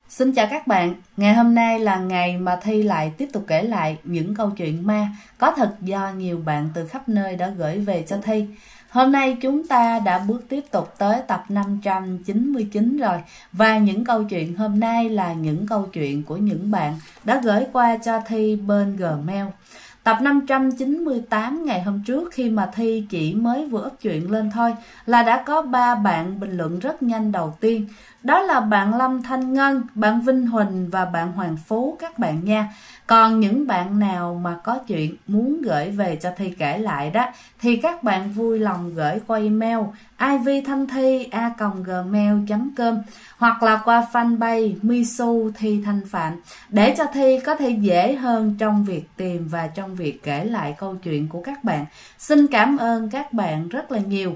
Xin chào các bạn, ngày hôm nay là ngày mà Thi lại tiếp tục kể lại những câu chuyện ma có thật do nhiều bạn từ khắp nơi đã gửi về cho Thi. Hôm nay chúng ta đã bước tiếp tục tới tập 599 rồi. Và những câu chuyện hôm nay là những câu chuyện của những bạn đã gửi qua cho Thi bên Gmail. Tập 598 ngày hôm trước khi mà Thi chỉ mới vừa up chuyện lên thôi là đã có 3 bạn bình luận rất nhanh đầu tiên. Đó là bạn Lâm Thanh Ngân, bạn Vinh Huỳnh và bạn Hoàng Phú các bạn nha. Còn những bạn nào mà có chuyện muốn gửi về cho Thi kể lại đó thì các bạn vui lòng gửi qua email ivthanthi@gmail.com hoặc là qua fanpage Misu Thi Thanh Phạm để cho Thi có thể dễ hơn trong việc tìm và trong việc kể lại câu chuyện của các bạn. Xin cảm ơn các bạn rất là nhiều.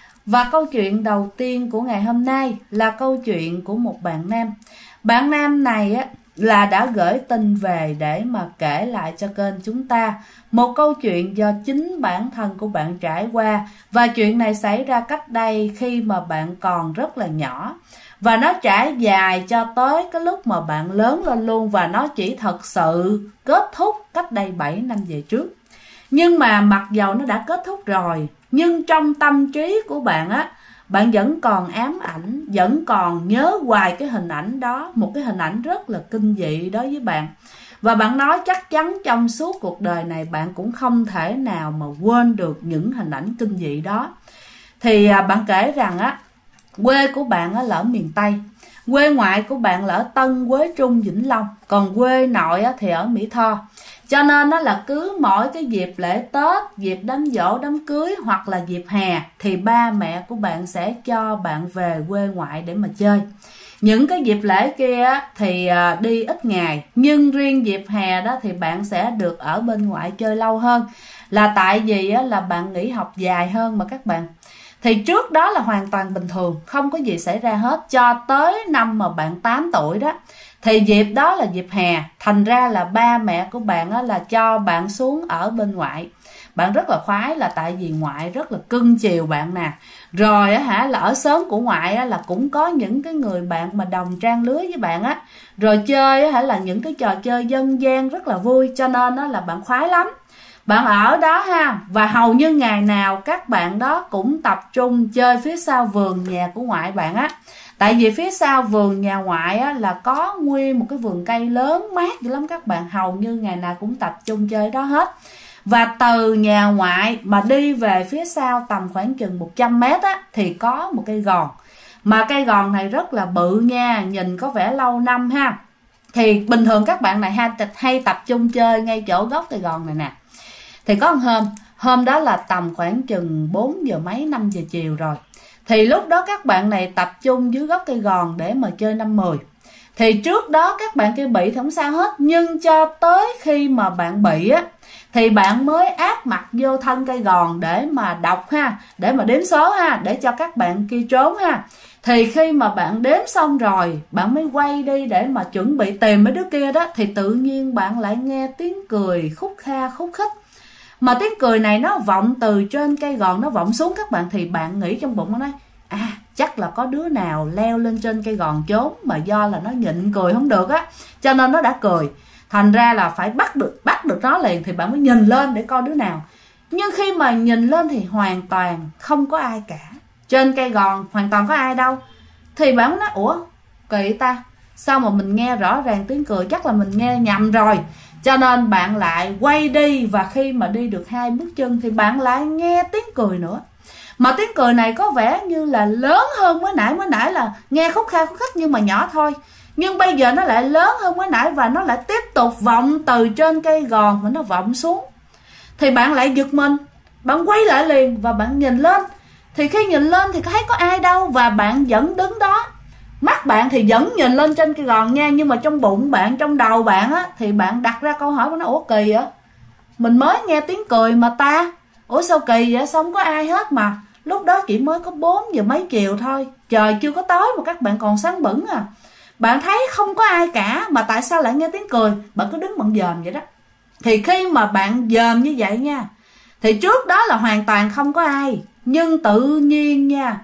Và câu chuyện đầu tiên của ngày hôm nay là câu chuyện của một bạn nam. Bạn nam này á là đã gửi tin về để mà kể lại cho kênh chúng ta một câu chuyện do chính bản thân của bạn trải qua. Và chuyện này xảy ra cách đây khi mà bạn còn rất là nhỏ. Và nó trải dài cho tới cái lúc mà bạn lớn lên luôn. Và nó chỉ thật sự kết thúc cách đây 7 năm về trước. Nhưng mà mặc dầu nó đã kết thúc rồi, nhưng trong tâm trí của bạn á, bạn vẫn còn ám ảnh, vẫn còn nhớ hoài cái hình ảnh đó. Một cái hình ảnh rất là kinh dị đối với bạn. Và bạn nói chắc chắn trong suốt cuộc đời này bạn cũng không thể nào mà quên được những hình ảnh kinh dị đó. Thì bạn kể rằng á, quê của bạn á là ở miền Tây, quê ngoại của bạn là ở Tân Quế Trung, Vĩnh Long, còn quê nội á thì ở Mỹ Tho. Cho nên đó là cứ mỗi cái dịp lễ Tết, dịp đám giỗ, đám cưới hoặc là dịp hè thì ba mẹ của bạn sẽ cho bạn về quê ngoại để mà chơi. Những cái dịp lễ kia thì đi ít ngày, nhưng riêng dịp hè đó thì bạn sẽ được ở bên ngoại chơi lâu hơn. Là tại vì là bạn nghỉ học dài hơn mà các bạn. Thì trước đó là hoàn toàn bình thường, không có gì xảy ra hết cho tới năm mà bạn 8 tuổi đó. Thì dịp đó là dịp hè, thành ra là ba mẹ của bạn là cho bạn xuống ở bên ngoại. Bạn rất là khoái là tại vì ngoại rất là cưng chiều bạn nè. Rồi là ở xóm của ngoại là cũng có những cái người bạn mà đồng trang lứa với bạn á. Rồi chơi là những cái trò chơi dân gian rất là vui, cho nên là bạn khoái lắm. Bạn ở đó ha, và hầu như ngày nào các bạn đó cũng tập trung chơi phía sau vườn nhà của ngoại bạn á. Tại vì phía sau vườn nhà ngoại á, là có nguyên một cái vườn cây lớn mát dữ lắm các bạn. Hầu như ngày nào cũng tập trung chơi đó hết. Và từ nhà ngoại mà đi về phía sau tầm khoảng chừng 100 mét á, thì có một cây gòn. Mà cây gòn này rất là bự nha, nhìn có vẻ lâu năm ha. Thì bình thường các bạn này hay tập trung chơi ngay chỗ gốc cây gòn này nè. Thì có một hôm đó là tầm khoảng chừng 4 giờ mấy 5 giờ chiều rồi. Thì lúc đó các bạn này tập trung dưới gốc cây gòn để mà chơi 5-10. Thì trước đó các bạn kia bị thì không sao hết. Nhưng cho tới khi mà bạn bị á, thì bạn mới áp mặt vô thân cây gòn để mà đọc ha, để mà đếm số ha, để cho các bạn kia trốn ha. Thì khi mà bạn đếm xong rồi, bạn mới quay đi để mà chuẩn bị tìm mấy đứa kia đó. Thì tự nhiên bạn lại nghe tiếng cười khúc kha khúc khích. Mà tiếng cười này nó vọng từ trên cây gòn nó vọng xuống các bạn. Thì bạn nghĩ trong bụng nó nói chắc là có đứa nào leo lên trên cây gòn trốn, mà do là nó nhịn cười không được á, cho nên nó đã cười. Thành ra là phải bắt được nó liền. Thì bạn mới nhìn lên để coi đứa nào. Nhưng khi mà nhìn lên thì hoàn toàn không có ai cả. Trên cây gòn hoàn toàn có ai đâu. Thì bạn mới nói ủa kỳ ta, sao mà mình nghe rõ ràng tiếng cười, chắc là mình nghe nhầm rồi. Cho nên bạn lại quay đi. Và khi mà đi được 2 bước chân thì bạn lại nghe tiếng cười nữa. Mà tiếng cười này có vẻ như là lớn hơn mới nãy là nghe khúc kha khúc khích nhưng mà nhỏ thôi. Nhưng bây giờ nó lại lớn hơn mới nãy và nó lại tiếp tục vọng từ trên cây gòn mà nó vọng xuống. Thì bạn lại giật mình, bạn quay lại liền và bạn nhìn lên. Thì khi nhìn lên thì thấy có ai đâu, và bạn vẫn đứng đó. Mắt bạn thì vẫn nhìn lên trên cây gòn nha, nhưng mà trong bụng bạn, trong đầu bạn á, thì bạn đặt ra câu hỏi, nó ủa kỳ vậy, mình mới nghe tiếng cười mà ta, ủa sao kỳ vậy, sao không có ai hết mà. Lúc đó chỉ mới có 4 giờ mấy chiều thôi, trời chưa có tối mà các bạn còn sáng bừng à. Bạn thấy không có ai cả mà tại sao lại nghe tiếng cười, bạn cứ đứng bạn dòm vậy đó. Thì khi mà bạn dòm như vậy nha, thì trước đó là hoàn toàn không có ai. Nhưng tự nhiên nha,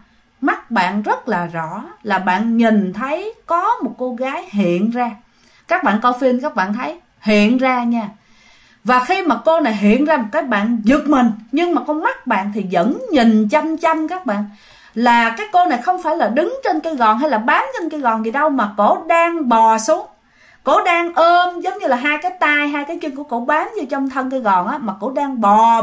mắt bạn rất là rõ, là bạn nhìn thấy có một cô gái hiện ra. Các bạn coi phim các bạn thấy hiện ra nha. Và khi mà cô này hiện ra một cái bạn giật mình, nhưng mà con mắt bạn thì vẫn nhìn chăm chăm các bạn. Là cái cô này không phải là đứng trên cây gòn hay là bám trên cây gòn gì đâu, mà cổ đang bò xuống. Cổ đang ôm giống như là hai cái tay, hai cái chân của cổ bám vô trong thân cây gòn á, mà cổ đang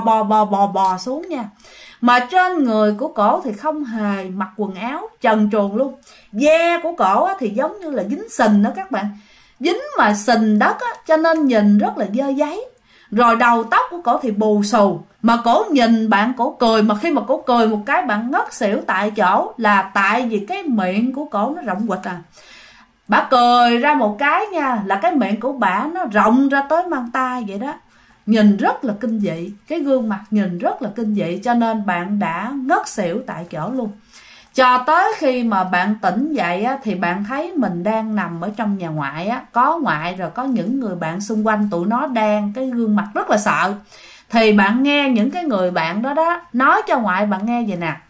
bò xuống nha. Mà trên người của cổ thì không hề mặc quần áo, trần truồng luôn. Da của cổ á thì giống như là dính sình đó các bạn. Dính mà sình đất á, cho nên nhìn rất là dơ giấy. Rồi đầu tóc của cổ thì bù xù. Mà cổ nhìn bạn, cổ cười. Mà khi mà cổ cười một cái bạn ngất xỉu tại chỗ, là tại vì cái miệng của cổ nó rộng quịch à. Bà cười ra một cái nha, là cái miệng của bà nó rộng ra tới mang tay vậy đó. Nhìn rất là kinh dị, cái gương mặt nhìn rất là kinh dị, cho nên bạn đã ngất xỉu tại chỗ luôn. Cho tới khi mà bạn tỉnh dậy á, thì bạn thấy mình đang nằm ở trong nhà ngoại á, có ngoại rồi có những người bạn xung quanh, tụi nó đang cái gương mặt rất là sợ. Thì bạn nghe những cái người bạn đó đó nói cho ngoại bạn nghe vậy nè,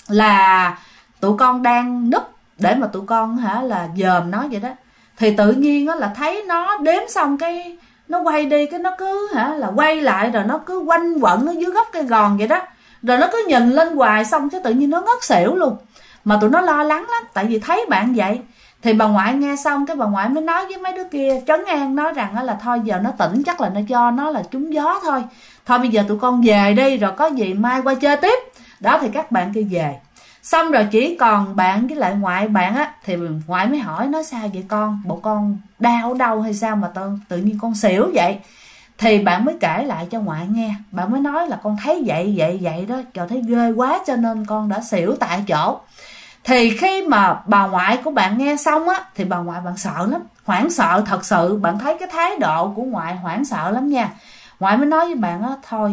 là tụi con đang núp để mà tụi con là dòm nó vậy đó. Thì tự nhiên á là thấy nó đếm xong cái nó quay đi, cái nó cứ là quay lại, rồi nó cứ quanh quẩn ở dưới gốc cây gòn vậy đó. Rồi nó cứ nhìn lên hoài, xong cái tự nhiên nó ngất xỉu luôn. Mà tụi nó lo lắng lắm, tại vì thấy bạn vậy. Thì bà ngoại nghe xong cái bà ngoại mới nói với mấy đứa kia, trấn an nói rằng là thôi giờ nó tỉnh chắc là nó do nó là trúng gió thôi. Thôi bây giờ tụi con về đi, rồi có gì mai qua chơi tiếp. Đó thì các bạn kia về. Xong rồi chỉ còn bạn với lại ngoại bạn á, thì ngoại mới hỏi nói sao vậy con, bộ con đau đâu hay sao mà tự nhiên con xỉu vậy. Thì bạn mới kể lại cho ngoại nghe. Bạn mới nói là con thấy vậy đó, trời thấy ghê quá cho nên con đã xỉu tại chỗ. Thì khi mà bà ngoại của bạn nghe xong á, thì bà ngoại bạn sợ lắm, hoảng sợ thật sự. Bạn thấy cái thái độ của ngoại hoảng sợ lắm nha. Ngoại mới nói với bạn á, thôi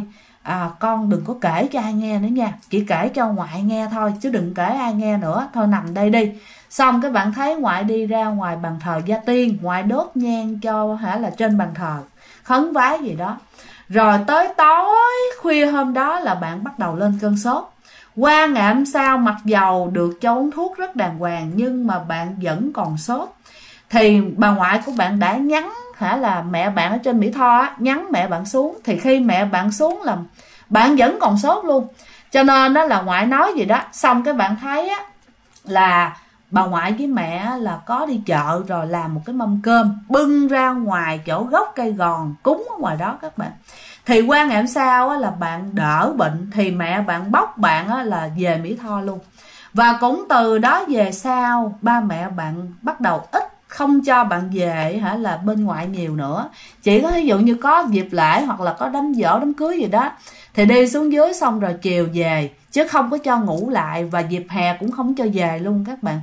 con đừng có kể cho ai nghe nữa nha, chỉ kể cho ngoại nghe thôi chứ đừng kể ai nghe nữa, thôi nằm đây đi. Xong cái bạn thấy ngoại đi ra ngoài bàn thờ gia tiên, ngoại đốt nhang cho là trên bàn thờ, khấn vái gì đó. Rồi tới tối khuya hôm đó là bạn bắt đầu lên cơn sốt. Qua ngày hôm sau mặc dầu được cho uống thuốc rất đàng hoàng, nhưng mà bạn vẫn còn sốt. Thì bà ngoại của bạn đã nhắn là mẹ bạn ở trên Mỹ Tho á, nhắn mẹ bạn xuống. Thì khi mẹ bạn xuống là bạn vẫn còn sốt luôn. Cho nên đó là ngoại nói gì đó. Xong cái bạn thấy á, là bà ngoại với mẹ là có đi chợ rồi làm một cái mâm cơm bưng ra ngoài chỗ gốc cây gòn cúng ở ngoài đó các bạn. Thì qua ngày hôm sau á, là bạn đỡ bệnh, thì mẹ bạn bóc bạn á, là về Mỹ Tho luôn. Và cũng từ đó về sau ba mẹ bạn bắt đầu ít không cho bạn về là bên ngoại nhiều nữa. Chỉ có ví dụ như có dịp lễ hoặc là có đám giỗ đám cưới gì đó thì đi xuống dưới xong rồi chiều về, chứ không có cho ngủ lại. Và dịp hè cũng không cho về luôn các bạn.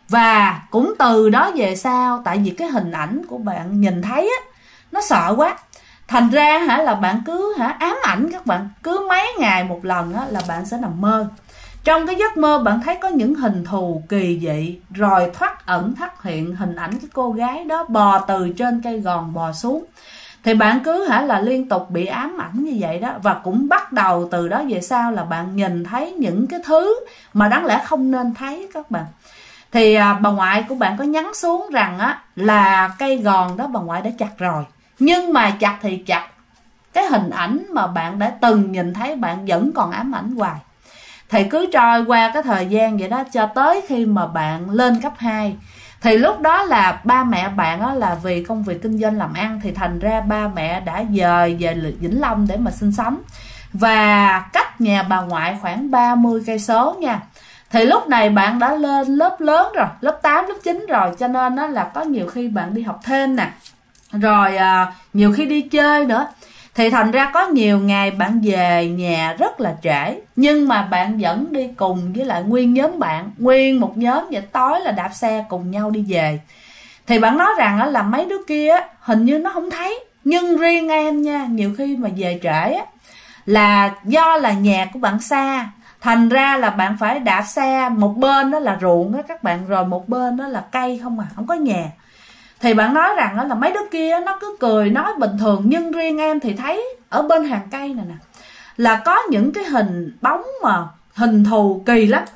Và cũng từ đó về sau, tại vì cái hình ảnh của bạn nhìn thấy á, nó sợ quá, thành ra là bạn cứ ám ảnh các bạn. Cứ mấy ngày một lần á, là bạn sẽ nằm mơ. Trong cái giấc mơ bạn thấy có những hình thù kỳ dị, rồi thoát ẩn thoát hiện hình ảnh cái cô gái đó bò từ trên cây gòn bò xuống. Thì bạn cứ là liên tục bị ám ảnh như vậy đó. Và cũng bắt đầu từ đó về sau là bạn nhìn thấy những cái thứ mà đáng lẽ không nên thấy các bạn. Thì bà ngoại của bạn có nhắn xuống rằng á, là cây gòn đó bà ngoại đã chặt rồi, nhưng mà chặt thì chặt, cái hình ảnh mà bạn đã từng nhìn thấy bạn vẫn còn ám ảnh hoài. Thì cứ trôi qua cái thời gian vậy đó, cho tới khi mà bạn lên cấp 2. Thì lúc đó là ba mẹ bạn á, là vì công việc kinh doanh làm ăn, thì thành ra ba mẹ đã dời về Vĩnh Long để mà sinh sống. Và cách nhà bà ngoại khoảng 30 cây số nha. Thì lúc này bạn đã lên lớp lớn rồi, lớp 8, lớp 9 rồi, cho nên đó là có nhiều khi bạn đi học thêm nè, rồi nhiều khi đi chơi nữa. Thì thành ra có nhiều ngày bạn về nhà rất là trễ, nhưng mà bạn vẫn đi cùng với lại nguyên nhóm bạn, nguyên một nhóm vậy, tối là đạp xe cùng nhau đi về. Thì bạn nói rằng là mấy đứa kia hình như nó không thấy, nhưng riêng em nha, nhiều khi mà về trễ là do là nhà của bạn xa, thành ra là bạn phải đạp xe, một bên đó là ruộng đó các bạn, rồi một bên đó là cây không không có nhà. Thì bạn nói rằng là mấy đứa kia nó cứ cười nói bình thường, nhưng riêng em thì thấy ở bên hàng cây này nè là có những cái hình bóng mà hình thù kỳ lắm.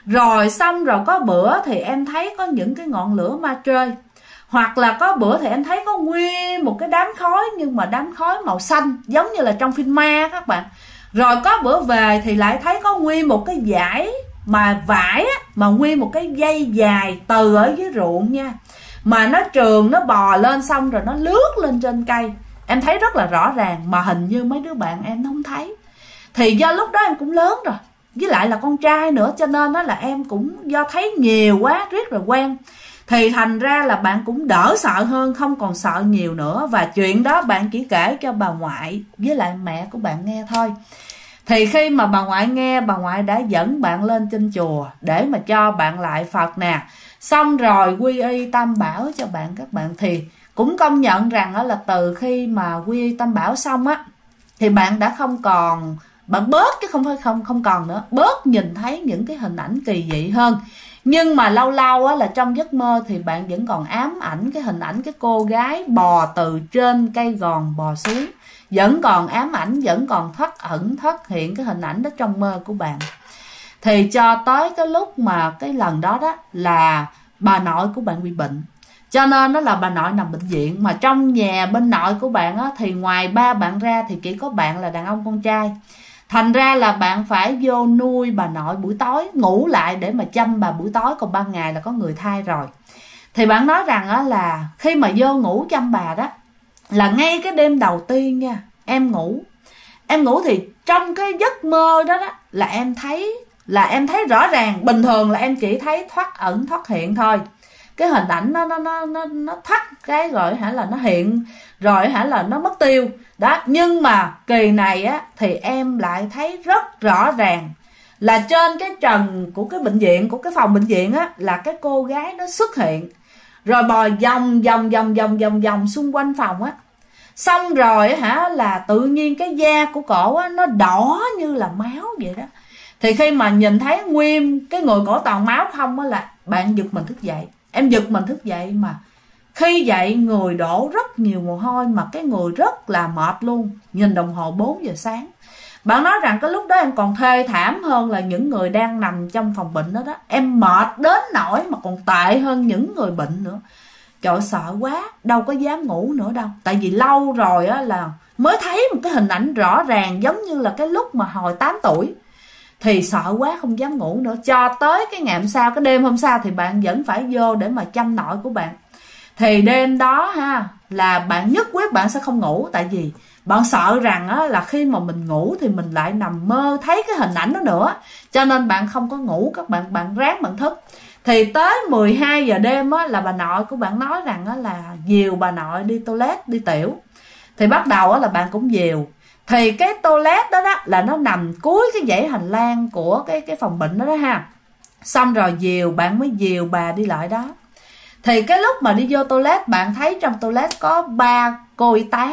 Rồi xong rồi có bữa thì em thấy có những cái ngọn lửa ma trơi, hoặc là có bữa thì em thấy có nguyên một cái đám khói, nhưng mà đám khói màu xanh giống như là trong phim ma các bạn. Rồi có bữa về thì lại thấy có nguyên một cái dải mà vải á, mà nguyên một cái dây dài từ ở dưới ruộng nha, mà nó trường nó bò lên xong rồi nó lướt lên trên cây. Em thấy rất là rõ ràng, mà hình như mấy đứa bạn em nó không thấy. Thì do lúc đó em cũng lớn rồi, với lại là con trai nữa, cho nên đó là em cũng do thấy nhiều quá riết rồi quen. Thì thành ra là bạn cũng đỡ sợ hơn, không còn sợ nhiều nữa. Và chuyện đó bạn chỉ kể cho bà ngoại với lại mẹ của bạn nghe thôi. Thì khi mà bà ngoại nghe, bà ngoại đã dẫn bạn lên trên chùa để mà cho bạn lại Phật nè, xong rồi quy y Tam Bảo cho bạn các bạn. Thì cũng công nhận rằng đó là từ khi mà quy y Tam Bảo xong á, thì bạn đã không còn, bạn bớt chứ không phải không còn nữa, bớt nhìn thấy những cái hình ảnh kỳ dị hơn. Nhưng mà lâu lâu á, là trong giấc mơ thì bạn vẫn còn ám ảnh cái hình ảnh cái cô gái bò từ trên cây gòn bò xuống, vẫn còn ám ảnh, vẫn còn thoát hiện cái hình ảnh đó trong mơ của bạn. Thì cho tới cái lúc mà cái lần đó đó là bà nội của bạn bị bệnh, cho nên đó là bà nội nằm bệnh viện. Mà trong nhà bên nội của bạn á, thì ngoài ba bạn ra thì chỉ có bạn là đàn ông con trai. Thành ra là bạn phải vô nuôi bà nội buổi tối, ngủ lại để mà chăm bà buổi tối, còn ban ngày là có người thay rồi. Thì bạn nói rằng á, là khi mà vô ngủ chăm bà đó, là ngay cái đêm đầu tiên nha, em ngủ thì trong cái giấc mơ đó đó là em thấy rõ ràng. Bình thường là em chỉ thấy thoát hiện thôi, cái hình ảnh nó thoát cái rồi hả là nó hiện, rồi hả là nó mất tiêu đó. Nhưng mà kỳ này á thì em lại thấy rất rõ ràng là trên cái trần của cái bệnh viện, của cái phòng bệnh viện á, là cái cô gái nó xuất hiện, rồi bò vòng xung quanh phòng á. Xong rồi hả là tự nhiên cái da của cổ á, nó đỏ như là máu vậy đó. Thì khi mà nhìn thấy nguyên cái người cổ toàn máu không á, là bạn giật mình thức dậy. Em giật mình thức dậy, mà khi dậy người đổ rất nhiều mồ hôi, mà cái người rất là mệt luôn. Nhìn đồng hồ 4 giờ sáng. Bạn nói rằng cái lúc đó em còn thê thảm hơn là những người đang nằm trong phòng bệnh đó đó. Em mệt đến nỗi mà còn tệ hơn những người bệnh nữa. Trời, sợ quá, đâu có dám ngủ nữa đâu. Tại vì lâu rồi á là mới thấy một cái hình ảnh rõ ràng, giống như là cái lúc mà hồi 8 tuổi. Thì sợ quá không dám ngủ nữa. Cho tới cái ngày hôm sau, cái đêm hôm sau thì bạn vẫn phải vô để mà chăm nội của bạn. Thì đêm đó ha, là bạn nhất quyết bạn sẽ không ngủ. Tại vì bạn sợ rằng á, là khi mà mình ngủ thì mình lại nằm mơ thấy cái hình ảnh đó nữa. Cho nên bạn không có ngủ, các bạn ráng bạn thức. Thì tới 12 giờ đêm á, là bà nội của bạn nói rằng á, là dìu bà nội đi toilet, đi tiểu. Thì bắt đầu á, là bạn cũng dìu. Thì cái toilet đó đó là nó nằm cuối cái dãy hành lang của cái phòng bệnh đó đó ha. Xong rồi bạn mới dìu bà đi lại đó. Thì cái lúc mà đi vô toilet, bạn thấy trong toilet có 3 cô y tá,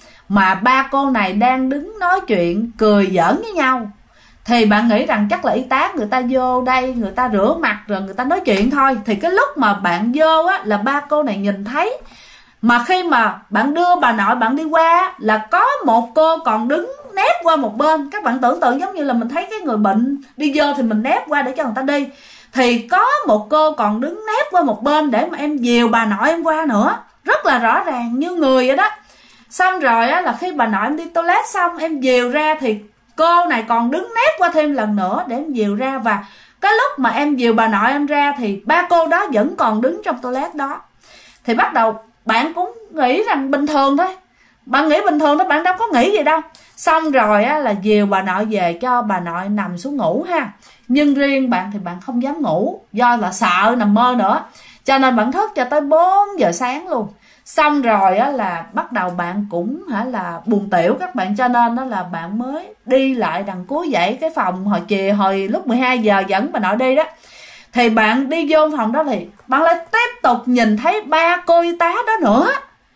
mà 3 cô này đang đứng nói chuyện cười giỡn với nhau. Thì bạn nghĩ rằng chắc là y tá người ta vô đây, người ta rửa mặt rồi người ta nói chuyện thôi. Thì cái lúc mà bạn vô á, là 3 cô này nhìn thấy. Mà khi mà bạn đưa bà nội bạn đi qua, là có một cô còn đứng nép qua một bên. Các bạn tưởng tượng giống như là mình thấy cái người bệnh đi vô thì mình nép qua để cho người ta đi. Thì có một cô còn đứng nép qua một bên để mà em dìu bà nội em qua nữa. Rất là rõ ràng như người vậy đó. Xong rồi á, là khi bà nội em đi toilet xong, em dìu ra thì cô này còn đứng nép qua thêm lần nữa để em dìu ra. Và cái lúc mà em dìu bà nội em ra thì 3 cô đó vẫn còn đứng trong toilet đó. Thì bắt đầu bạn cũng nghĩ rằng bình thường thôi. Bạn nghĩ bình thường đó, bạn đâu có nghĩ gì đâu. Xong rồi á, là dìu bà nội về cho bà nội nằm xuống ngủ ha. Nhưng riêng bạn thì bạn không dám ngủ, do là sợ nằm mơ nữa. Cho nên bạn thức cho tới 4 giờ sáng luôn. Xong rồi á, là bắt đầu bạn cũng là buồn tiểu các bạn. Cho nên đó là bạn mới đi lại đằng cuối dãy cái phòng hồi lúc 12 giờ dẫn bà nội đi đó. Thì bạn đi vô phòng đó thì bạn lại tiếp tục nhìn thấy 3 cô y tá đó nữa.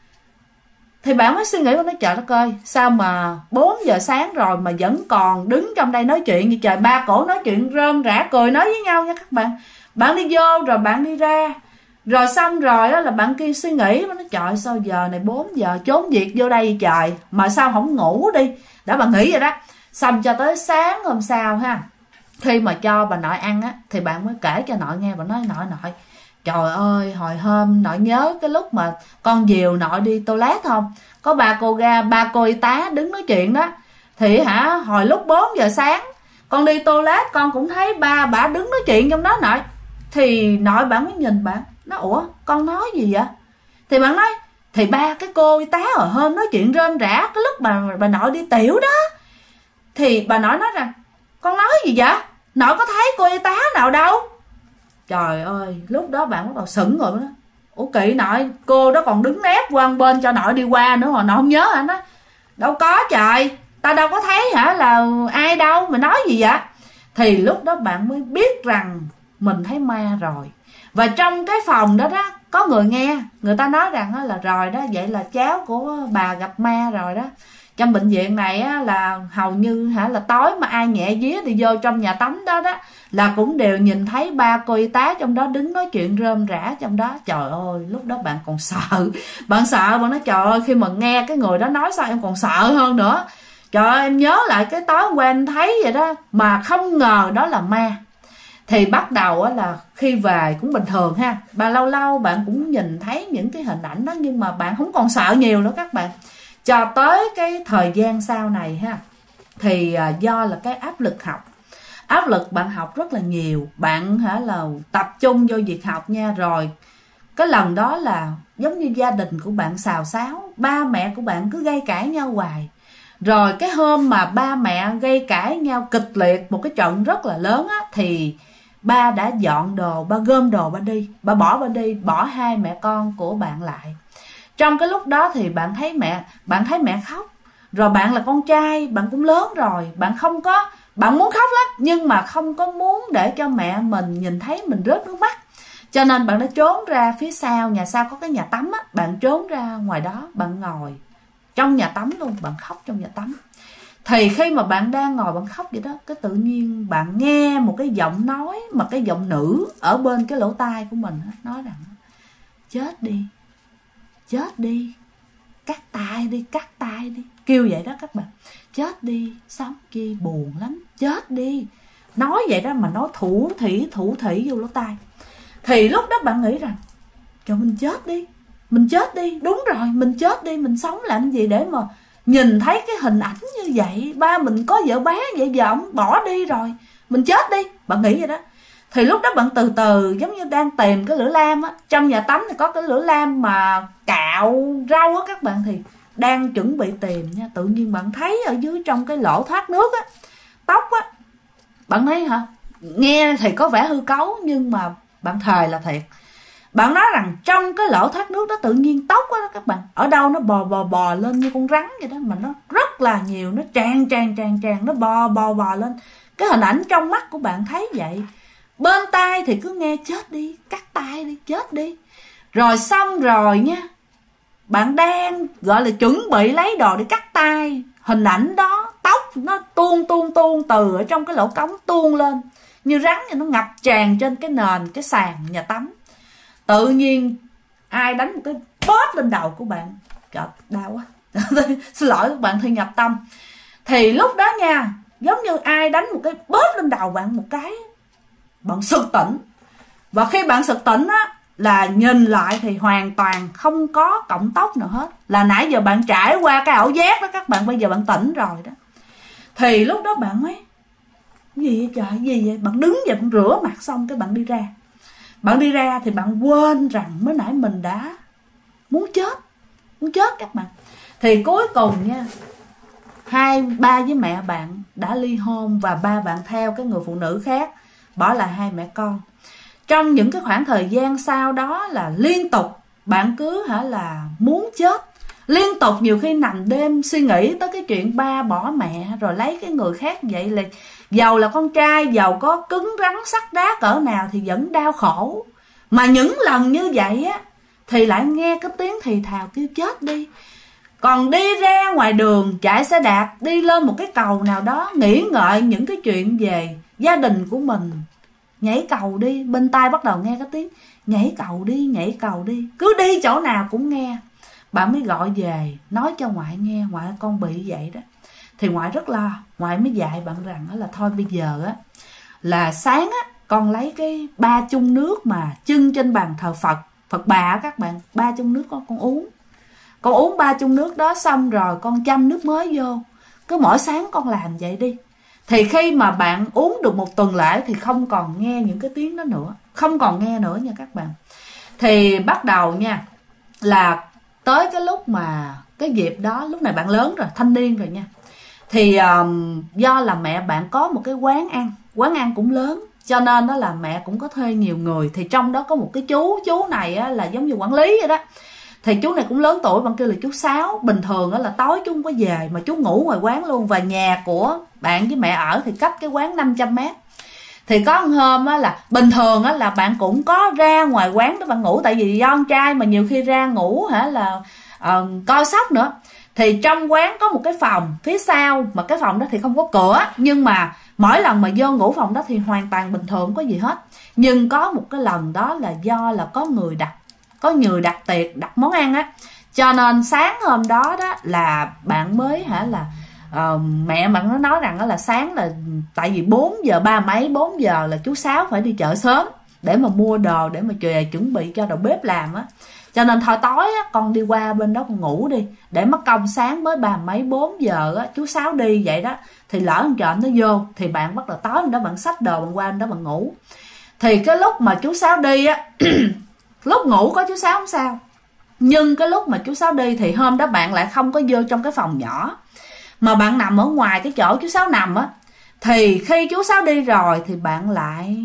Thì bạn mới suy nghĩ, nói trời đất ơi, sao mà 4 giờ sáng rồi mà vẫn còn đứng trong đây nói chuyện vậy trời. 3 cổ nói chuyện rơm rã cười nói với nhau nha các bạn. Bạn đi vô rồi bạn đi ra. Rồi xong rồi đó là bạn kia suy nghĩ, nó nói trời sao giờ này 4 giờ trốn việc vô đây vậy trời, mà sao không ngủ đi. Đã bạn nghĩ vậy đó. Xong cho tới sáng hôm sau ha, Khi mà cho bà nội ăn á thì bạn mới kể cho nội nghe. Bà nói nội trời ơi, hồi hôm nội nhớ cái lúc mà con dìu nội đi toilet không, có ba cô y tá đứng nói chuyện đó. Thì hồi lúc 4 giờ sáng con đi toilet con cũng thấy bà đứng nói chuyện trong đó nội. Thì nội bạn mới nhìn bạn, nó ủa con nói gì vậy? Thì bạn nói thì ba cái cô y tá hồi hôm nói chuyện rơm rã cái lúc bà nội đi tiểu đó. Thì bà nội nói rằng con nói gì vậy? Nội có thấy cô y tá nào đâu. Trời ơi, lúc đó bạn bắt đầu sững rồi đó. Ủa kỳ nội, cô đó còn đứng nép qua bên cho nội đi qua nữa mà nội không nhớ hả? Nó đâu có trời, ta đâu có thấy là ai đâu, mày nói gì vậy? Thì lúc đó bạn mới biết rằng mình thấy ma rồi. Và trong cái phòng đó có người nghe, người ta nói rằng là rồi đó, vậy là cháu của bà gặp ma rồi đó. Trong bệnh viện này là hầu như là tối mà ai nhẹ vía đi vô trong nhà tắm đó là cũng đều nhìn thấy ba cô y tá trong đó đứng nói chuyện rơm rã trong đó. Trời ơi, lúc đó bạn còn sợ. Bạn nói trời ơi, khi mà nghe cái người đó nói sao em còn sợ hơn nữa. Trời ơi, em nhớ lại cái tối hôm qua em thấy vậy đó, mà không ngờ đó là ma. Thì bắt đầu là khi về cũng bình thường ha, lâu lâu bạn cũng nhìn thấy những cái hình ảnh đó, nhưng mà bạn không còn sợ nhiều nữa các bạn. Cho tới cái thời gian sau này thì do là cái áp lực bạn học rất là nhiều, bạn là tập trung vô việc học nha. Rồi cái lần đó là giống như gia đình của bạn xào xáo, ba mẹ của bạn cứ gây cãi nhau hoài. Rồi cái hôm mà ba mẹ gây cãi nhau kịch liệt, một cái trận rất là lớn thì ba đã dọn đồ, ba gom đồ ba đi, bỏ hai mẹ con của bạn lại. Trong cái lúc đó thì bạn thấy mẹ khóc. Rồi bạn là con trai, bạn cũng lớn rồi, bạn muốn khóc lắm, nhưng mà không có muốn để cho mẹ mình nhìn thấy mình rớt nước mắt. Cho nên bạn đã trốn ra phía sau, nhà sau có cái nhà tắm bạn trốn ra ngoài đó, bạn ngồi trong nhà tắm luôn, bạn khóc trong nhà tắm. Thì khi mà bạn đang ngồi bạn khóc vậy đó, cái tự nhiên bạn nghe một cái giọng nói, mà cái giọng nữ ở bên cái lỗ tai của mình nói rằng chết đi, cắt tay đi, kêu vậy đó các bạn. Chết đi, sống chi buồn lắm, chết đi. Nói vậy đó, mà nói thủ thỉ vô lỗ tai. Thì lúc đó bạn nghĩ rằng trời, mình chết đi, đúng rồi, mình chết đi, mình sống làm gì để mà nhìn thấy cái hình ảnh như vậy. Ba mình có vợ bé vậy, giờ ông bỏ đi rồi, mình chết đi, bạn nghĩ vậy đó. Thì lúc đó bạn từ từ giống như đang tìm cái lửa lam trong nhà tắm thì có cái lửa lam mà cạo rau các bạn, thì đang chuẩn bị tìm nha. Tự nhiên bạn thấy ở dưới trong cái lỗ thoát nước tóc bạn thấy nghe thì có vẻ hư cấu, nhưng mà bạn thề là thiệt. Bạn nói rằng trong cái lỗ thoát nước đó tự nhiên tóc đó các bạn, ở đâu nó bò lên như con rắn vậy đó, mà nó rất là nhiều, nó tràn, nó bò lên. Cái hình ảnh trong mắt của bạn thấy vậy. Bên tai thì cứ nghe chết đi, cắt tay đi, chết đi. Rồi xong rồi nha, bạn đang gọi là chuẩn bị lấy đồ để cắt tay, hình ảnh đó, tóc nó tuôn từ ở trong cái lỗ cống tuôn lên như rắn, nó ngập tràn trên cái nền, cái sàn nhà tắm. Tự nhiên ai đánh một cái bóp lên đầu của bạn. Trời, đau quá. Xin lỗi các bạn, Thi nhập tâm. Thì lúc đó nha, giống như ai đánh một cái bóp lên đầu bạn một cái, bạn sực tỉnh. Và khi bạn sực tỉnh là nhìn lại thì hoàn toàn không có cọng tóc nào hết. Là nãy giờ bạn trải qua cái ảo giác đó các bạn, bây giờ bạn tỉnh rồi đó. Thì lúc đó bạn mới gì vậy trời, gì vậy? Bạn đứng dậy, bạn rửa mặt xong cái bạn đi ra. Bạn đi ra thì bạn quên rằng mới nãy mình đã muốn chết các bạn. Thì cuối cùng nha, ba với mẹ bạn đã ly hôn, và ba bạn theo cái người phụ nữ khác, bỏ lại hai mẹ con. Trong những cái khoảng thời gian sau đó là liên tục bạn cứ là muốn chết, liên tục, nhiều khi nằm đêm suy nghĩ tới cái chuyện ba bỏ mẹ rồi lấy cái người khác. Vậy là giàu là con trai, giàu có cứng rắn sắt đá cỡ nào thì vẫn đau khổ. Mà những lần như vậy thì lại nghe cái tiếng thì thào kêu chết đi. Còn đi ra ngoài đường chạy xe đạp, đi lên một cái cầu nào đó, nghĩ ngợi những cái chuyện về gia đình của mình. Nhảy cầu đi, bên tai bắt đầu nghe cái tiếng nhảy cầu đi, cứ đi chỗ nào cũng nghe. Bạn mới gọi về nói cho ngoại nghe, ngoại con bị vậy đó. Thì ngoại rất lo, ngoại mới dạy bạn rằng là thôi bây giờ là sáng á con lấy cái 3 chung nước mà trưng trên bàn thờ Phật, Phật bà các bạn, 3 chung nước con uống. Con uống 3 chung nước đó xong rồi con châm nước mới vô. Cứ mỗi sáng con làm vậy đi. Thì khi mà bạn uống được 1 tuần lễ thì không còn nghe những cái tiếng đó nữa. Không còn nghe nữa nha các bạn. Thì bắt đầu nha, là tới cái lúc mà cái dịp đó, lúc này bạn lớn rồi, thanh niên rồi nha. Thì do là mẹ bạn có một cái quán ăn cũng lớn, cho nên đó là mẹ cũng có thuê nhiều người. Thì trong đó có một cái chú này á, là giống như quản lý vậy đó. Thì chú này cũng lớn tuổi, bạn kêu là chú Sáu. Bình thường á, là tối chú không có về mà chú ngủ ngoài quán luôn. Và nhà của bạn với mẹ ở thì cách cái quán 500 mét. Thì có một hôm á, là bình thường á, là bạn cũng có ra ngoài quán đó bạn ngủ. Tại vì do con trai mà nhiều khi ra ngủ là coi sóc nữa. Thì trong quán có một cái phòng phía sau, mà cái phòng đó thì không có cửa. Nhưng mà mỗi lần mà vô ngủ phòng đó thì hoàn toàn bình thường, không có gì hết. Nhưng có một cái lần đó là do là có người đặt tiệc, đặt món ăn á. Cho nên sáng hôm đó đó là bạn mới mẹ bạn nó nói rằng đó là sáng là tại vì 4 giờ 3 mấy 4 giờ là chú Sáu phải đi chợ sớm để mà mua đồ, để mà chuẩn bị cho đầu bếp làm á. Cho nên thôi tối á, con đi qua bên đó con ngủ đi, để mất công sáng mới 3 mấy 4 giờ á, chú Sáu đi vậy đó. Thì lỡ con trộm nó vô thì bạn bắt đầu tối hôm đó bạn xách đồ bạn qua bên đó bạn ngủ. Thì cái lúc mà chú Sáu đi á lúc ngủ có chú Sáu không sao, nhưng cái lúc mà chú Sáu đi thì hôm đó bạn lại không có vô trong cái phòng nhỏ, mà bạn nằm ở ngoài cái chỗ chú Sáu nằm á. Thì khi chú Sáu đi rồi thì bạn lại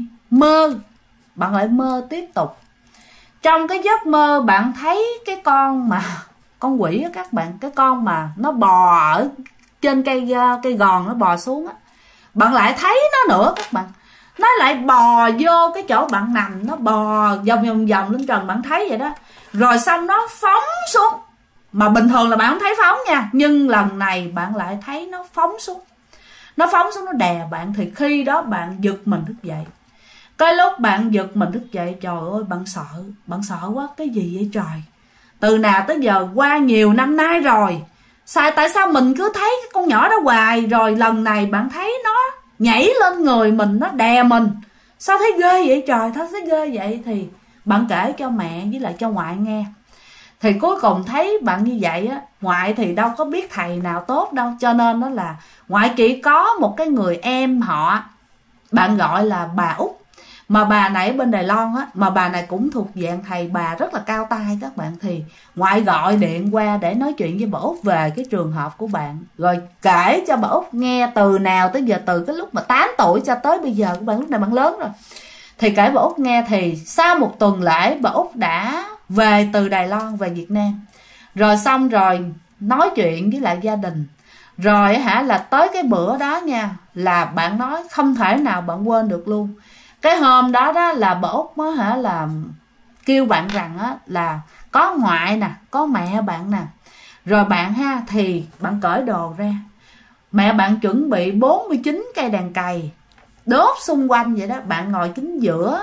mơ tiếp tục. Trong cái giấc mơ bạn thấy cái con quỷ á các bạn, cái con mà nó bò ở trên cây gòn, nó bò xuống á. Bạn lại thấy nó nữa các bạn, nó lại bò vô cái chỗ bạn nằm, nó bò vòng lên trần, bạn thấy vậy đó. Rồi xong nó phóng xuống, mà bình thường là bạn không thấy phóng nha, nhưng lần này bạn lại thấy nó phóng xuống. Nó phóng xuống, nó đè bạn. Thì khi đó bạn giật mình thức dậy. Cái lúc bạn giật mình thức dậy, trời ơi bạn sợ quá. Cái gì vậy trời, từ nào tới giờ qua nhiều năm nay rồi, tại sao mình cứ thấy cái con nhỏ đó hoài. Rồi lần này bạn thấy nó nhảy lên người mình, nó đè mình. Sao thấy ghê vậy trời, sao thấy ghê vậy. Thì bạn kể cho mẹ với lại cho ngoại nghe. Thì cuối cùng thấy bạn như vậy á, ngoại thì đâu có biết thầy nào tốt đâu. Cho nên đó là ngoại chỉ có một cái người em họ, bạn gọi là bà Út. Mà bà này ở bên Đài Loan á, mà bà này cũng thuộc dạng thầy bà rất là cao tay các bạn. Thì ngoại gọi điện qua để nói chuyện với bà Út về cái trường hợp của bạn, rồi kể cho bà Út nghe từ nào tới giờ, từ cái lúc mà 8 tuổi cho tới bây giờ của bạn, lúc này bạn lớn rồi. Thì kể bà Út nghe thì sau 1 tuần lễ bà Út đã về từ Đài Loan về Việt Nam. Rồi xong rồi nói chuyện với lại gia đình. Rồi là tới cái bữa đó nha, là bạn nói không thể nào bạn quên được luôn. Cái hôm đó đó là bà Út mới là kêu bạn rằng á, là có ngoại nè, có mẹ bạn nè. Rồi bạn thì bạn cởi đồ ra. Mẹ bạn chuẩn bị 49 cây đèn cày đốt xung quanh vậy đó. Bạn ngồi chính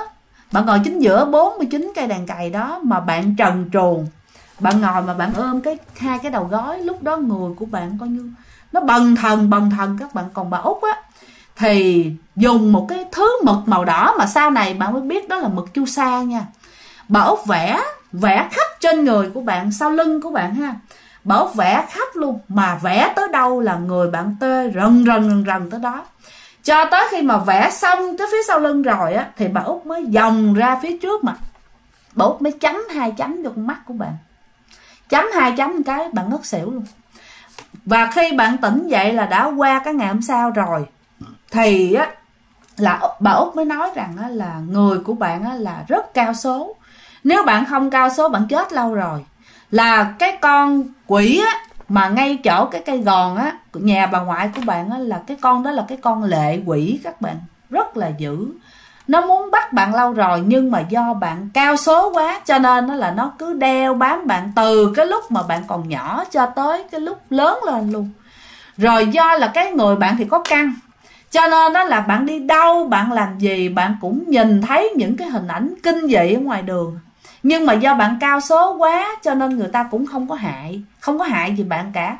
giữa 49 cây đèn cày đó, mà bạn trần truồng. Bạn ngồi mà bạn ôm hai cái đầu gối. Lúc đó người của bạn coi như nó bần thần các bạn. Còn bà Út á thì dùng một cái thứ mực màu đỏ, mà sau này bạn mới biết đó là mực chu sa nha. Bà Út vẽ khắp trên người của bạn, sau lưng của bạn Bà Út vẽ khắp luôn, mà vẽ tới đâu là người bạn tê rần tới đó. Cho tới khi mà vẽ xong tới phía sau lưng rồi á, thì bà Út mới vòng ra phía trước, mà bà Út mới chấm 2 chấm vô con mắt của bạn. Chấm 2 chấm cái bạn ngất xỉu luôn. Và khi bạn tỉnh dậy là đã qua cái ngày hôm sau rồi. Thì á là bà Út mới nói rằng á, là người của bạn á, là rất cao số. Nếu bạn không cao số bạn chết lâu rồi. Là cái con quỷ á, mà ngay chỗ cái cây gòn á, nhà bà ngoại của bạn á, là cái con đó là cái con lệ quỷ các bạn. Rất là dữ. Nó muốn bắt bạn lâu rồi, nhưng mà do bạn cao số quá, cho nên nó là nó cứ đeo bám bạn từ cái lúc mà bạn còn nhỏ cho tới cái lúc lớn lên luôn. Rồi do là cái người bạn thì có căn, cho nên đó là bạn đi đâu, bạn làm gì, bạn cũng nhìn thấy những cái hình ảnh kinh dị ở ngoài đường. Nhưng mà do bạn cao số quá cho nên người ta cũng không có hại gì bạn cả.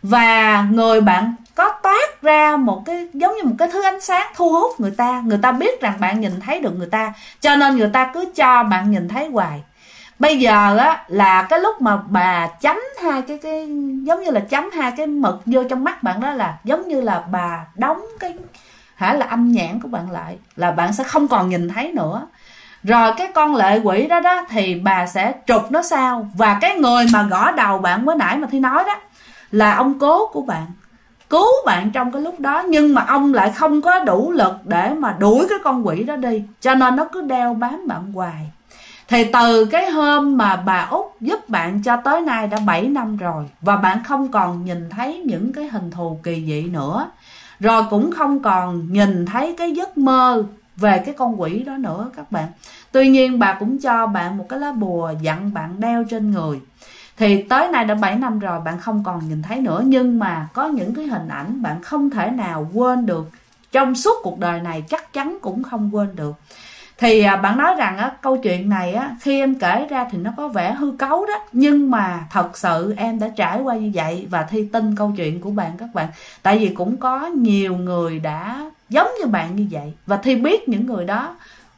Và người bạn có toát ra một cái giống như một cái thứ ánh sáng thu hút người ta biết rằng bạn nhìn thấy được người ta, cho nên người ta cứ cho bạn nhìn thấy hoài. Bây giờ á là cái lúc mà bà chấm hai cái giống như là chấm hai cái mực vô trong mắt bạn, đó là giống như là bà đóng cái là âm nhãn của bạn lại, là bạn sẽ không còn nhìn thấy nữa. Rồi cái con lệ quỷ đó thì bà sẽ trục nó sao. Và cái người mà gõ đầu bạn mới nãy mà Thi nói đó là ông cố của bạn, cứu bạn trong cái lúc đó, nhưng mà ông lại không có đủ lực để mà đuổi cái con quỷ đó đi, cho nên nó cứ đeo bám bạn hoài. Thì từ cái hôm mà bà Út giúp bạn cho tới nay đã 7 năm rồi, và bạn không còn nhìn thấy những cái hình thù kỳ dị nữa, rồi cũng không còn nhìn thấy cái giấc mơ về cái con quỷ đó nữa các bạn. Tuy nhiên bà cũng cho bạn một cái lá bùa dặn bạn đeo trên người. Thì tới nay đã 7 năm rồi, bạn không còn nhìn thấy nữa, nhưng mà có những cái hình ảnh bạn không thể nào quên được trong suốt cuộc đời này, chắc chắn cũng không quên được. Thì bạn nói rằng á, câu chuyện này á, khi em kể ra thì nó có vẻ hư cấu đó, nhưng mà thật sự em đã trải qua như vậy, và Thi tin câu chuyện của bạn các bạn. Tại vì cũng có nhiều người đã giống như bạn như vậy, và Thi biết những người đó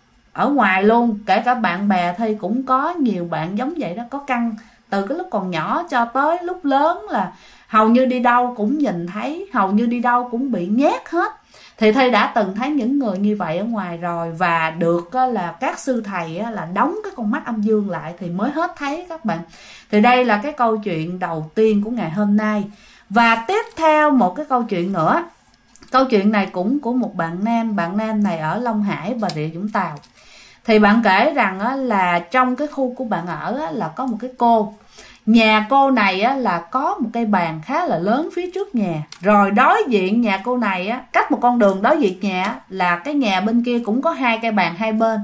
ở ngoài luôn, kể cả bạn bè Thi cũng có nhiều bạn giống vậy đó, có căn từ cái lúc còn nhỏ cho tới lúc lớn là hầu như đi đâu cũng nhìn thấy, hầu như đi đâu cũng bị nhét hết. Thì Thi đã từng thấy những người như vậy ở ngoài rồi, và được là các sư thầy là đóng cái con mắt âm dương lại thì mới hết thấy các bạn. Thì đây là cái câu chuyện đầu tiên của ngày hôm nay. Và tiếp theo một cái câu chuyện nữa. Câu chuyện này cũng của một bạn nam này ở Long Hải, Bà Rịa Vũng Tàu. Thì bạn kể rằng là trong cái khu của bạn ở là có một cái cô. Nhà cô này là có một cây bàn khá là lớn phía trước nhà. Rồi đối diện nhà cô này cách một con đường đối diện nhà là cái nhà bên kia cũng có hai cây bàn hai bên.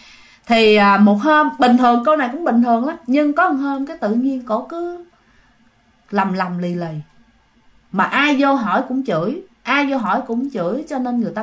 Thì một hôm, bình thường cô này cũng bình thường lắm, nhưng có một hôm cái tự nhiên cổ cứ lầm lì lì. Mà ai vô hỏi cũng chửi, cho nên người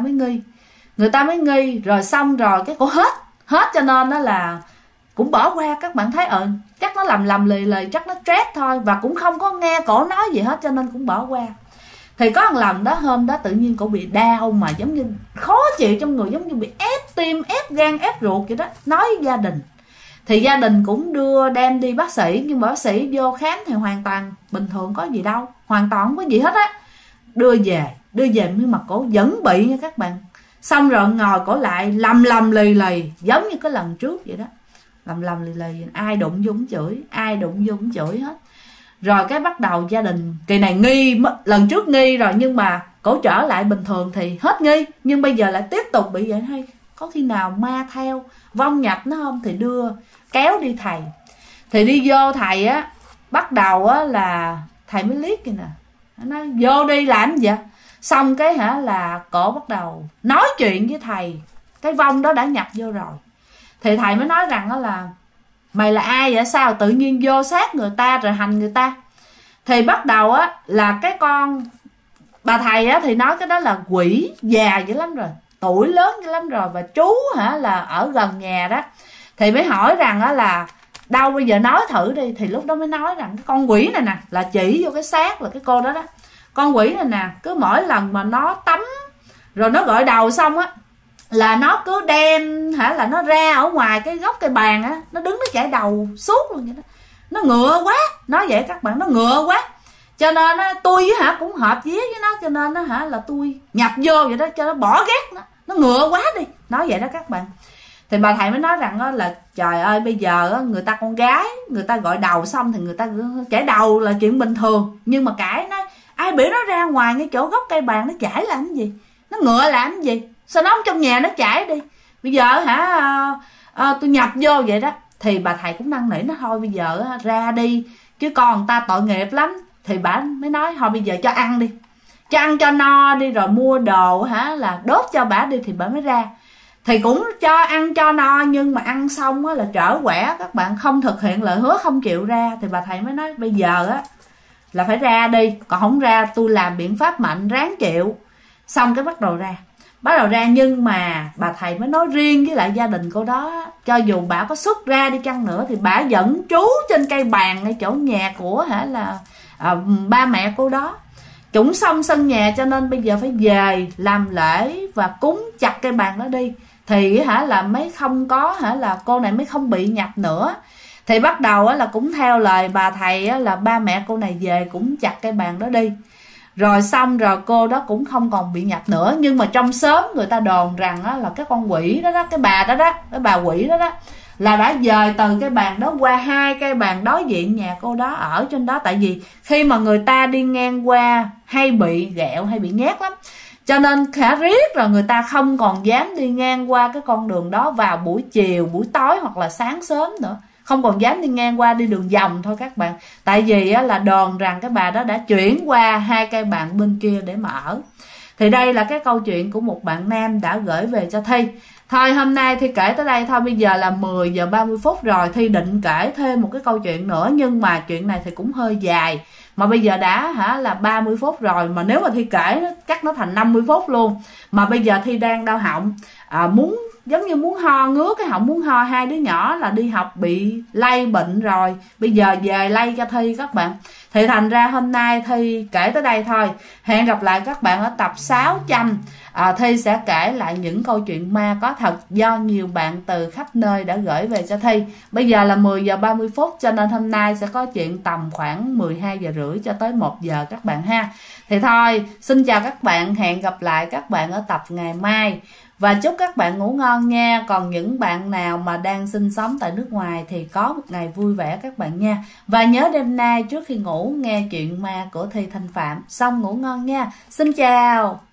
ta mới nghi. Rồi xong rồi cái cổ hết cho nên đó là cũng bỏ qua. Các bạn thấy chắc nó lầm lì lì, chắc nó stress thôi, và cũng không có nghe cổ nói gì hết cho nên cũng bỏ qua. Thì có một lần đó, hôm đó tự nhiên cổ bị đau mà giống như khó chịu trong người, giống như bị ép tim, ép gan, ép ruột vậy đó. Nói với gia đình, thì gia đình cũng đem đi bác sĩ, nhưng mà bác sĩ vô khám thì hoàn toàn bình thường, có gì đâu, hoàn toàn không có gì hết á. Đưa về nhưng mà cổ vẫn bị nha các bạn. Xong rồi ngồi cổ lại lầm lì lì giống như cái lần trước vậy đó, lầm lì lì, ai đụng vô cũng chửi hết. Rồi cái bắt đầu gia đình kỳ này nghi, lần trước nghi rồi nhưng mà cổ trở lại bình thường thì hết nghi, nhưng bây giờ lại tiếp tục bị vậy. Hay có khi nào ma theo vong nhập nó không? Thì kéo đi thầy. Thì đi vô thầy bắt đầu là thầy mới liếc kìa nè, nó nói vô đi làm gì vậy. Xong cái là cổ bắt đầu nói chuyện với thầy, cái vong đó đã nhập vô rồi. Thì thầy mới nói rằng là mày là ai vậy, sao tự nhiên vô sát người ta rồi hành người ta. Thì bắt đầu là cái con bà thầy thì nói cái đó là quỷ già dữ lắm rồi, tuổi lớn dữ lắm rồi, và chú là ở gần nhà đó. Thì mới hỏi rằng là đâu bây giờ nói thử đi. Thì lúc đó mới nói rằng cái con quỷ này nè, là chỉ vô cái xác là cái cô đó đó. Con quỷ này nè, cứ mỗi lần mà nó tắm rồi nó gội đầu xong là nó cứ đem là nó ra ở ngoài cái góc cây bàn nó đứng nó chải đầu suốt luôn vậy đó. Nó ngựa quá, nói vậy các bạn, nó ngựa quá, cho nên tôi cũng hợp vía với nó, cho nên là tôi nhập vô vậy đó, cho nó bỏ ghét nó ngựa quá đi, nói vậy đó các bạn. Thì bà thầy mới nói rằng là trời ơi, bây giờ người ta con gái, người ta gội đầu xong thì người ta chải đầu là chuyện bình thường, nhưng mà cãi nó ai biểu nó ra ngoài ngay chỗ gốc cây bàn nó chải làm cái gì, nó ngựa làm cái gì, sao nó không trong nhà nó chải đi. Bây giờ tôi nhập vô vậy đó. Thì bà thầy cũng năn nỉ nó thôi bây giờ ra đi, chứ con người ta tội nghiệp lắm. Thì bà mới nói thôi bây giờ cho ăn đi, cho ăn cho no đi, rồi mua đồ là đốt cho bà đi. Thì bà mới ra. Thì cũng cho ăn cho no, nhưng mà ăn xong là trở quẻ các bạn, không thực hiện lời hứa, không chịu ra. Thì bà thầy mới nói bây giờ là phải ra đi, còn không ra tôi làm biện pháp mạnh ráng chịu. Xong cái bắt đầu ra. bắt đầu ra. Nhưng mà bà thầy mới nói riêng với lại gia đình cô đó, cho dù bà có xuất ra đi chăng nữa thì bà vẫn trú trên cây bàn ở chỗ nhà của ba mẹ cô đó, trũng xong sân nhà, cho nên bây giờ phải về làm lễ và cúng chặt cây bàn đó đi thì là mới không có là cô này mới không bị nhập nữa. Thì bắt đầu là cũng theo lời bà thầy là ba mẹ cô này về cũng chặt cây bàn đó đi, rồi xong rồi cô đó cũng không còn bị nhập nữa. Nhưng mà trong xóm người ta đồn rằng là cái con quỷ đó, cái bà đó, cái bà quỷ đó là đã dời từ cái bàn đó qua 2 cây bàn đối diện nhà cô đó ở trên đó. Tại vì khi mà người ta đi ngang qua hay bị ghẹo hay bị nhát lắm, cho nên khả riết rồi người ta không còn dám đi ngang qua cái con đường đó vào buổi chiều, buổi tối hoặc là sáng sớm nữa, không còn dám đi ngang qua, đi đường vòng thôi các bạn. Tại vì là đồn rằng cái bà đó đã chuyển qua 2 cây bàn bên kia để mà ở. Thì đây là cái câu chuyện của một bạn nam đã gửi về cho Thi. Thôi hôm nay Thi kể tới đây thôi, bây giờ là 10 giờ 30 phút rồi. Thi định kể thêm một cái câu chuyện nữa, nhưng mà chuyện này thì cũng hơi dài. Mà bây giờ đã là 30 phút rồi, mà nếu mà Thi kể cắt nó thành 50 phút luôn. Mà bây giờ Thi đang đau họng, giống như muốn ho, ngứa cái họng muốn ho. 2 đứa nhỏ là đi học bị lây bệnh rồi, bây giờ về lây cho Thi các bạn. Thì thành ra hôm nay Thi kể tới đây thôi. Hẹn gặp lại các bạn ở tập 600. Thi sẽ kể lại những câu chuyện ma có thật do nhiều bạn từ khắp nơi đã gửi về cho Thi. Bây giờ là 10 giờ 30 phút, cho nên hôm nay sẽ có chuyện tầm khoảng 12 giờ rưỡi cho tới 1 giờ các bạn ha. Thì thôi, xin chào các bạn, hẹn gặp lại các bạn ở tập ngày mai. Và chúc các bạn ngủ ngon nha. Còn những bạn nào mà đang sinh sống tại nước ngoài thì có một ngày vui vẻ các bạn nha. Và nhớ đêm nay trước khi ngủ nghe chuyện ma của Thi Thanh Phạm. Xong ngủ ngon nha. Xin chào.